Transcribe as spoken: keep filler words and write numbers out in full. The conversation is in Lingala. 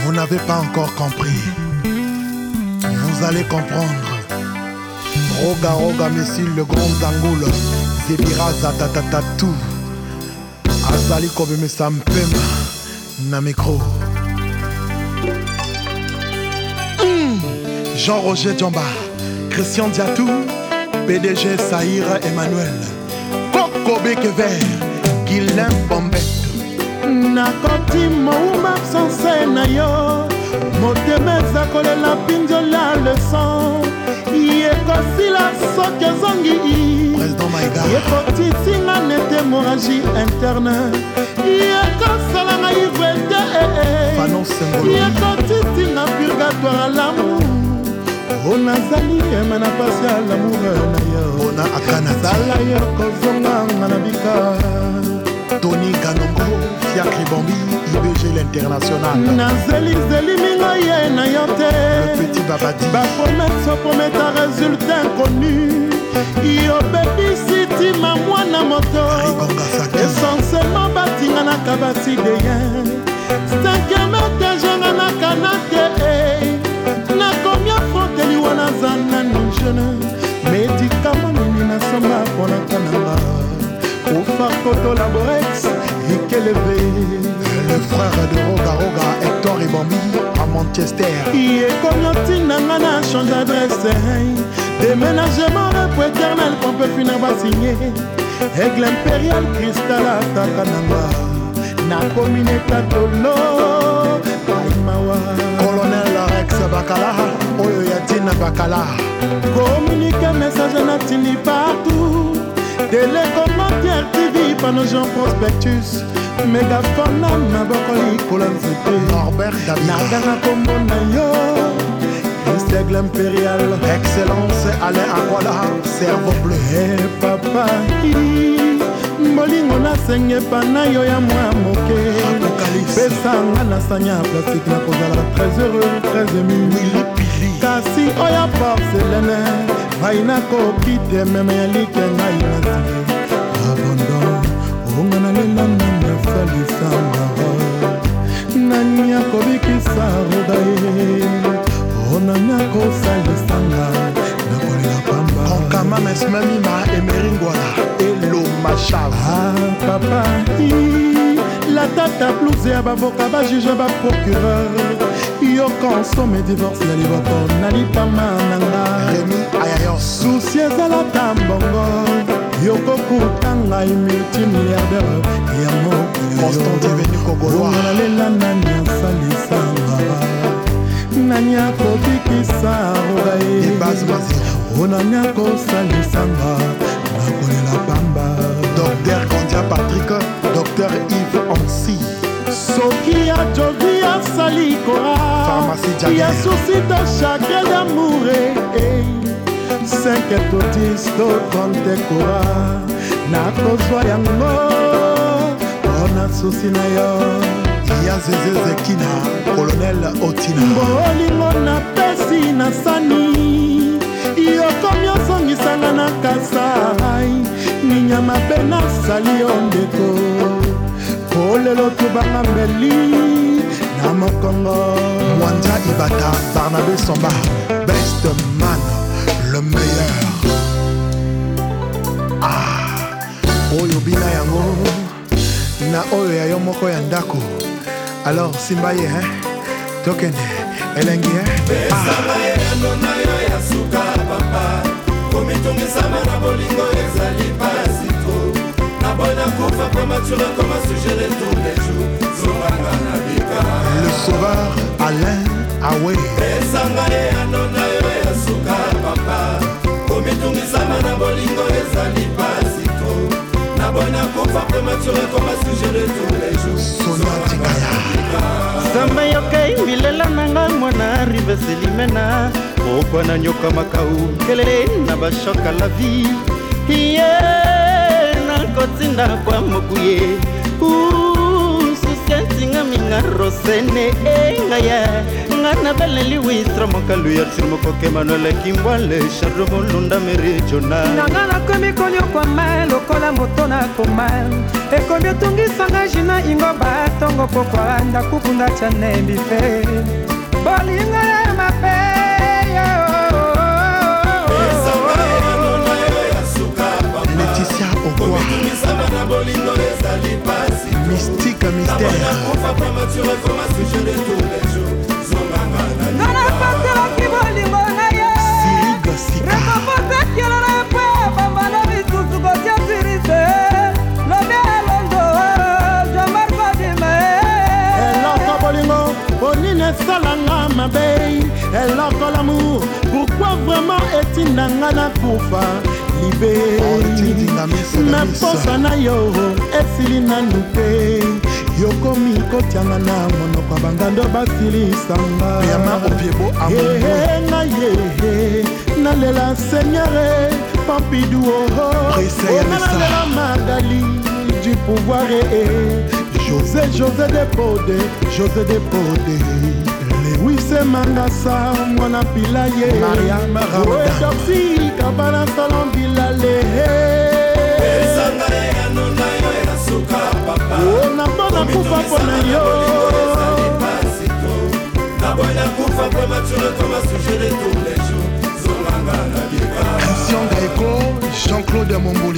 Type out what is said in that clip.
Vous n'avez pas encore compris. Vous allez comprendre. Roga Roga Messil, le grand Zangoul, Zebira Zatatatatou, Azali Kobeme Sampem, na micro. Mm. Jean-Roger Djamba, Christian Diatou, P D G Saïra Emmanuel, Coco Bekever, Guilain Bombette. Nakoti mouma sanse na yo, motemeza kolela pinjola le sang. Yekosila soke zongi Président Maïga Yekotitinga nete hémorragie interne Yekosala na ivete Fanon Sengolo Yekotitinga purgatoire à l'amour Ona zali emena pasi à l'amour na yo Ona akana Sala yekozonga manabika Tony Ganongo Fiacre Bambi I B G l'international Nazeli zeli minga ye na yote Le petit Babadi Ba promesse so promette un résultat inconnu Yo baby city ma mwana moto Essentiellement batinga na kabati de yen Cinquième étage na kanate Na combien frotte li wana zana non jeune Médicament nini na samba pona kananga Ofa koto laborex le frère de Roga Roga, Hector et Bambi à Manchester. Il est comme Yotinanga n'a changé d'adresse. Déménagement pour éternel qu'on peut finir par signer. Aigle impérial, cristal à Takanamba. Na commune Tatolo. Colonel Rex Bakala, Oyo Yatina Bakala. Communiquer message natini partout. Télécommentaire T V par nos gens prospectus. Mégaphone na bokoli kolanzete Norbert David Nagana kombo na yo Aigle impérial Excellence Alain Angola Cerveau bleu Eh papa Molingo na senge pa na yo ya mwa moke Pesanga na sanya plastique na kozala très heureux, très ému Willy Pili Kasi oya porcelaine Vaina kokite meme ya like ngai na sige Abandon Ongana lela nanga salisanga Nani ya kobikisa rodaye Onani ya kosalisanga Nakolela pamba Onkama mesmemi ma emeringwala Elo Machava Ah papa La tata blouse ya bavoka ba juge ba procureur Yo consomme divorce ya liboko nalipama nanga Rémi Ayayos Souci ezala tambongo Yoko kutanga multimilliardaire ya mokili Constantin Venu Kogoloa Ongana lela nani asalisanga Nani akobikisa rogaye Ibaz Maziro Onani akosalisanga nakolela pamba Docteur Gandia Patrick Docteur Yves Ancy Soki ya jovi asali kora Pharmacie Diagne Ya souci de chagrin d'amour cinq to dix to trente kora nakozwa yango ona susi na yo ya Zeze Zekina Colonel Otina bolingo na pesi na sani yokomi osongisanga na kasai ninyama mpe nasali yo ndeko kolelo tobanga mbeli na mokongo Mwanda Ibata Barnabé Somba Best Man le meilleur. Ah, oyo bina yango na oyo ya yo moko ya ndako. Alors simba ye hein, tokende elengi hein. Ah. Le sauveur Alain Aoué. Sonia Tikaya Samba yokai milela nanga mwana rive selimena Okwana nyoka makau kelele na bashoka la vie Iye na kotinda kwa mokuye Uuuu susienti singa minga rosene engaya ngana beleli wistra mokalu ya sir mokoke Manuel Kimbwale Charles Molunda Merijona nanga na komi konyo kwa mal lokola moto na komal ekomi tungisanga jina ingo batongo pokwa ndakukunda chanembi fe bolinga ya mapeyo Laetitia Okwa Mystique Mystère nana patelaki bolingo na ye Siriga Sika rekopotekielona mpe bambana bisusu kotia sirise lobi alondo jomarkodime eloko bolingo bonine esalanga mabe eloko l'amour pourquoi vraiment etindanga na kufa libe na posa na yo esili nanu te yokomi kotianga na monoko bangando basilisanga nga ye nalela seigneur Pompidou nalela Magali du pouvoir José José Depode José Depode Lewis Mangasa mwana pilaye Mariam Raoudopsi kabana salon bilale na bona kufa pona yo Christian Gaeko Jean-Claude Mombo